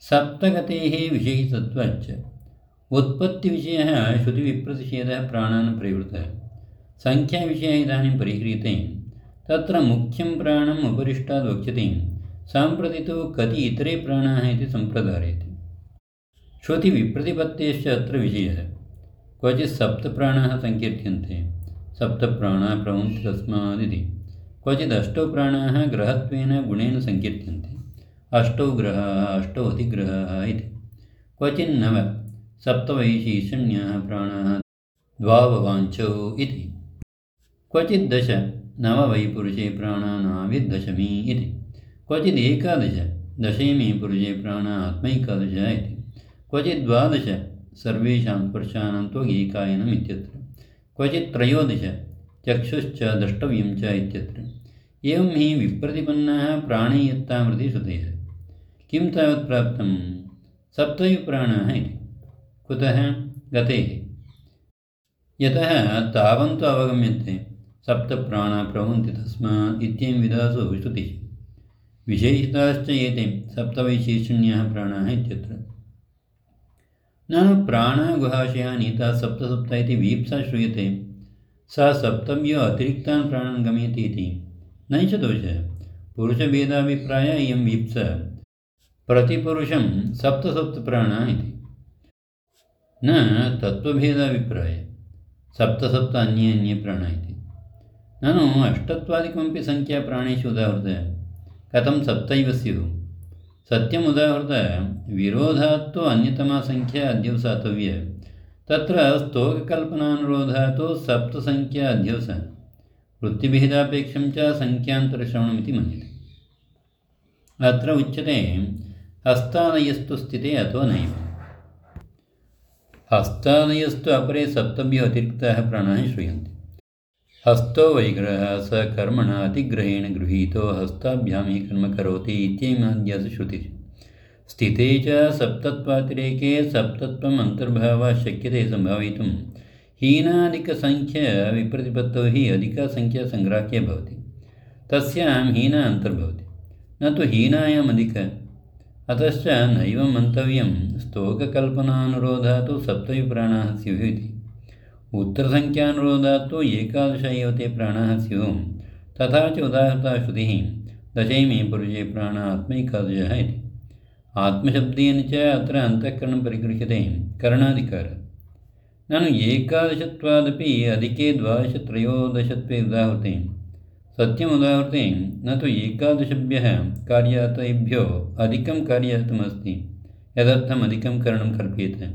सप्तगतेः विषयितत्वाच्च उत्पत्तिविषयः श्रुतिविप्रतिषेधः प्राणान् प्रवृत्तः संख्याविषयः इदानीं परिह्रियते। तत्र मुख्यं प्राणम् उपरिष्टाद् वक्ष्यते। साम्प्रति तु कति इतरे प्राणाः इति सम्प्रदार्यते। श्रुतिविप्रतिपत्तेश्च अत्र विषयः। क्वचित् सप्तप्राणाः सङ्कीर्त्यन्ते, सप्तप्राणाः प्रभवन्ति तस्मादिति। क्वचित् अष्टौ प्राणाः ग्रहत्वेन गुणेन सङ्कीर्त्यन्ते, अष्टौ ग्रहाः अष्टौ अधिग्रहाः इति। क्वचिन् नव, सप्त वै शीर्षण्याः प्राणाः द्वाववाञ्चौ इति। क्वचित् दश, नव वै पुरुषे प्राणा नाभिर्दशमी इति। क्वचित् एकादश, दशमे पुरुषे प्राणा आत्मैकादश इति। क्वचित् द्वादश, सर्वेषां स्पर्शानां त्वगेकायनम् इत्यत्र। क्वचित् त्रयोदश, चक्षुश्च द्रष्टव्यं च इत्यत्र। एवं हि विप्रतिपन्नाः प्राणेयत्तामृति श्रुतयः। किं तावत् प्राप्तं? सप्तैव प्राणाः इति। कुतः? गतेः। यतः तावन्तु अवगम्यते सप्तप्राणाः प्रभवन्ति तस्मात् इत्येवं विधासु श्रुतिः। विशेषिताश्च एते सप्त वै शीर्षण्याः प्राणाः इत्यत्र। ननु प्राणा गुहाशयाः नीताः सप्त सप्त इति वीप्सा श्रूयते। सा सप्तभ्यो अतिरिक्तान् प्राणान् गमयति इति नैष दोषः। पुरुषभेदाभिप्राय इयं वीप्सा प्रतिपुरुषं सप्त सप्त प्राणाः इति, न तत्त्वभेदाभिप्राय सप्त सप्त अन्ये अन्ये प्राणाः इति। ननु अष्टत्वादिकमपि संख्या प्राणेषु उदाहृता। कथं सप्तैव स्युः? सत्यम् उदाहृता। विरोधात्तु अन्यतमा संख्या अध्यवसातव्या। तत्र स्तोककल्पनानुरोधात् सप्तसंख्या अध्यवसः। वृत्तिभेदापेक्षं च संख्यान्तरश्रवणमिति मन्यते। अत्र उच्यते हस्तादयस्तु स्थिते अतो नैव। हस्तादयस्तु अपरे सप्तभ्यो अतिरिक्ताः प्राणाः श्रूयन्ते। हस्तो वैग्रहः स कर्मणा अतिग्रहेण गृहीतो हस्ताभ्यां हि कर्म करोति इत्येमाद्यासु श्रुतिः। स्थिते च सप्तत्वातिरेके सप्तत्वम् अन्तर्भावः शक्यते सम्भावयितुं हीनाधिकसंख्या विप्रतिपत्तौ हि अधिका संख्या सङ्ग्राह्या भवति। तस्यां हीना अन्तर्भवति, न तु हीनायाम् अधिक। अतश्च नैव मन्तव्यं स्तोककल्पनानुरोधात् सप्तैव प्राणाः स्युः इति। उत्तरसंख्यानुरोधात् एकादश एव ते प्राणाः स्युः। तथा च उदाहृता श्रुतिः दशमे पुरुषे प्राणा आत्मैकादशः इति। आत्मशब्देन च अत्र अन्तःकरणं परिगृह्यते करणाधिकारः। ननु एकादशत्वादपि अधिके द्वादश त्रयोदशत्वे उदाहृते। सत्यम् उदाहृते न तु एकादशभ्यः कार्यातयेभ्यो अधिकं कार्यातमस्ति, यदर्थम् अधिकं करणं कल्प्येते।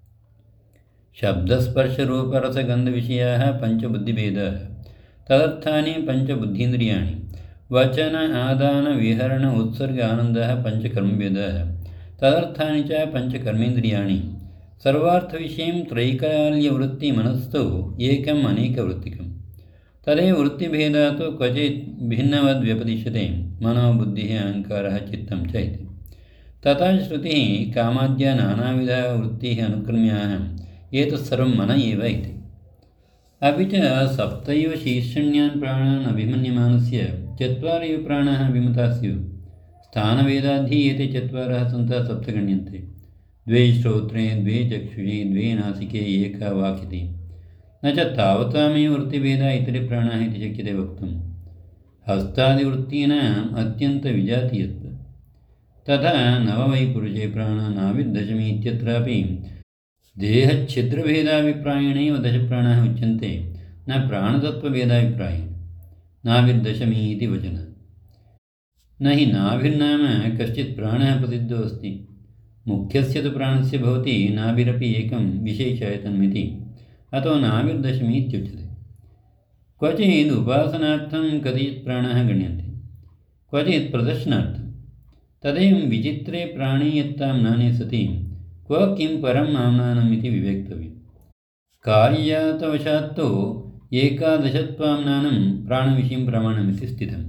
शब्दस्पर्शरूपरसगन्धविषयाः पञ्चबुद्धिभेदाः, तदर्थानि पञ्चबुद्धीन्द्रियाणि। वचन आदान विहरण उत्सर्ग आनन्दः पञ्चकर्मभेदाः, तदर्थानि च पञ्चकर्मेन्द्रियाणि। सर्वार्थविषयं त्रैकाल्यवृत्तिमनस्तु एकम् अनेकवृत्तिकं। तदेव वृत्तिभेदात् क्वचित् भिन्नवद्व्यपदिश्यते, मनो बुद्धिः अहङ्कारः चित्तं च इति। तथा श्रुतिः कामाद्या नानाविधा वृत्तिः अनुक्रम्याः एतत्सर्वं मन एव इति। अपि च सप्तैव शीर्षण्यान् प्राणान् अभिमन्यमानस्य चत्वारैव प्राणाः अभिमताः स्युः। स्थानभेदाद्धि एते चत्वारः सन्तः सप्त गण्यन्ते। द्वे श्रोत्रे, द्वे चक्षुषि, द्वे नासिके, एका वाक् इति। न च तावतामेव वृत्तिभेदा इतरे प्राणाः इति शक्यते वक्तुम्। हस्तादिवृत्तीनाम् अत्यन्तविजातीयत्वं। तथा नव वै पुरुषे प्राणा नाभिर्दशमी इत्यत्रापि देहच्छिद्रभेदाभिप्रायेणैव दशप्राणाः उच्यन्ते, न प्राणतत्त्वभेदाभिप्रायेण। नाभिर्दशमी इति वचनं। न हि नाभिर्नाम कश्चित् प्राणः प्रसिद्धो अस्ति। मुख्यस्य तु प्राणस्य भवति नाभिरपि एकं विशेषायतनमिति, अतो नाभिर्दशमी इत्युच्यते। क्वचित् उपासनार्थं कतिचित् प्राणाः गण्यन्ते, क्वचित् प्रदर्शनार्थं। तदेवं विचित्रे प्राणीयत्तां नाने सति क्व किं परम् आम्नानम् इति विवेक्तव्यम्। कार्यातवशात् तु एकादशत्वाम्नानं प्राणविषयं प्रमाणमिति स्थितम्।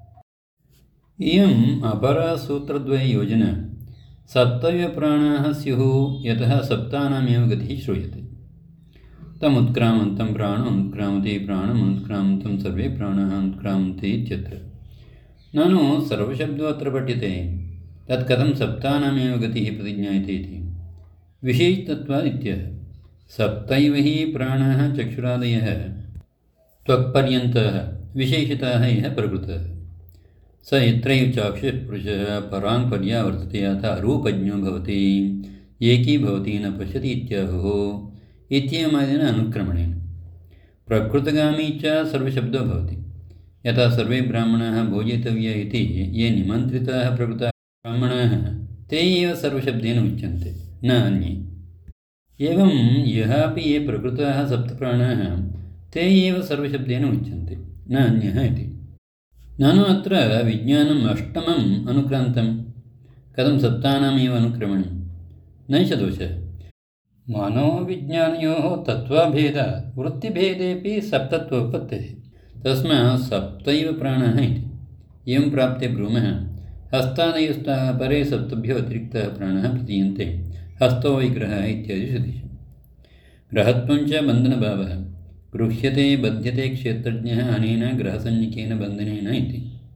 इयम् अपरा सूत्रद्वय योजना। सप्तैव प्राणाः स्युः, यतः सप्तानामेव गतिः श्रूयते। तमुत्क्रामन्तं प्राणमुत्क्रामते, प्राणमुत्क्रामन्तं सर्वे प्राणाः उत्क्रामन्ते इत्यत्र। ननु सर्वशब्दो अत्र पठ्यते। तत्कथं सप्तानामेव गतिः प्रतिज्ञायते इति विशेषतत्वादित्यः। सप्तैव हि प्राणाः चक्षुरादयः त्वक्पर्यन्ताः विशेषताः इह प्रकृतः। स यत्रैव चाक्षुः पुरुषः पराङ् पर्यावर्तते अथ अरूपज्ञो भवति, एकी भवति न पश्यति इत्याहुः इत्येवमादिना अनुक्रमणेन। प्रकृतगामी च सर्वशब्दो भवति। यथा सर्वे ब्राह्मणाः भोजितव्या इति ये निमन्त्रिताः प्रकृताः ब्राह्मणाः ते एव सर्वशब्देन उच्यन्ते, न अन्ये। एवं यः अपि ये प्रकृताः सप्तप्राणाः ते एव सर्वशब्देन उच्यन्ते, न अन्यः इति। ननु अत्र विज्ञानम् अष्टमम् अनुक्रान्तं, कथं सप्तानामेव अनुक्रमणं, नैष दोषः। मनोविज्ञानयोः तत्त्वभेदः वृत्तिभेदेपि सप्तत्वोत्पत्तेः, तस्मात् सप्तैव प्राणाः इति। एवं प्राप्ते ब्रूमः हस्तादयस्तः परे सप्तभ्यो अतिरिक्ताः प्राणाः प्रतीयन्ते, हस्तो विग्रहः इत्यादि श्रुतिषु। ग्रहत्वं च बन्धनभावः, गृह्यते बध्यते क्षेत्रज्ञः अनेन ग्रहसंज्ञकेन बन्धनेन इति।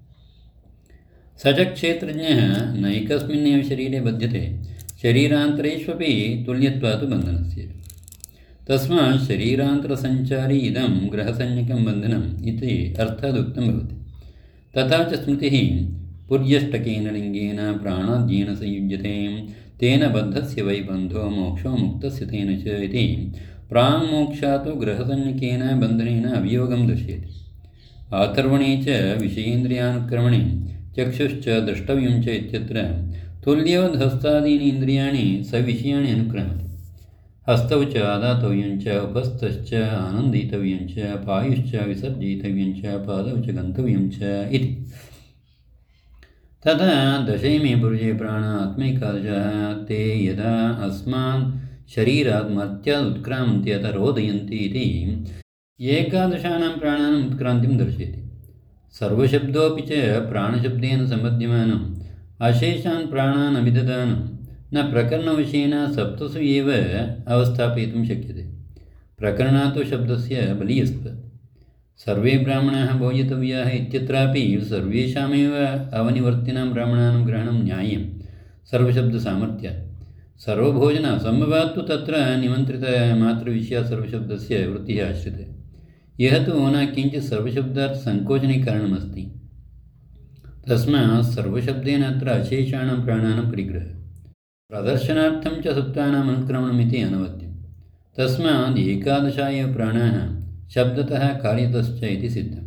स च क्षेत्रज्ञः नैकस्मिन्नेव शरीरे बध्यते, शरीरान्तरेष्वपि तुल्यत्वात् बन्धनस्य। तस्मात् शरीरान्तरसञ्चारी इदं ग्रहसंज्ञकं बन्धनम् इति अर्थादुक्तं भवति। तथा च स्मृतिः पुर्यष्टकेन लिङ्गेन प्राणाद्येन संयुज्यते, तेन बद्धस्य वै बन्धो मोक्षो मुक्तस्य तेन च इति प्राङ्मोक्षात् ग्रहसंज्ञकेन बन्धनेन अवियोगं दर्शयति। आथर्वणे च विषयेन्द्रियानुक्रमणे चक्षुश्च द्रष्टव्यं च इत्यत्र तुल्योद्धस्तादीनि इन्द्रियाणि सविषयाणि अनुक्रमति। हस्तौ च आदातव्यं च उपस्थश्च आनन्दितव्यं च पायुश्च विसर्जयितव्यं च पादौ च गन्तव्यं च इति। तथा दशैमे पुरुषे प्राणा आत्मैकादशः ते यदा अस्मान् शरीरात् मर्त्यात् उत्क्रामन्ति अथ रोदयन्ति इति एकादशानां प्राणानाम् उत्क्रान्तिं दर्शयति। सर्वशब्दोऽपि च प्राणशब्देन सम्बध्यमानम् अशेषान् प्राणान् अभिददानं न प्रकरणविषयेण सप्तसु एव अवस्थापयितुं शक्यते। प्रकरणात् शब्दस्य बलीयस्त्वात्। सर्वे ब्राह्मणाः भोजितव्याः इत्यत्रापि सर्वेषामेव अवनिवर्तिनां ब्राह्मणानां ग्रहणं न्याय्यं सर्वशब्दसामर्थ्यात्। सर्वभोजन असम्भवात् तु तत्र निमन्त्रितमात्रविषया सर्वशब्दस्य वृत्तिः आश्रिते। यः तु न किञ्चित् सर्वशब्दात् सङ्कोचने कारणमस्ति, तस्मात् सर्वशब्देन अत्र अशेषाणां प्राणानां परिग्रहः। प्रदर्शनार्थं च सप्तानाम् अनुक्रमणमिति अनवद्यं। तस्मात् एकादशा एव प्राणाः शब्दतः कार्यतश्च इति सिद्धम्।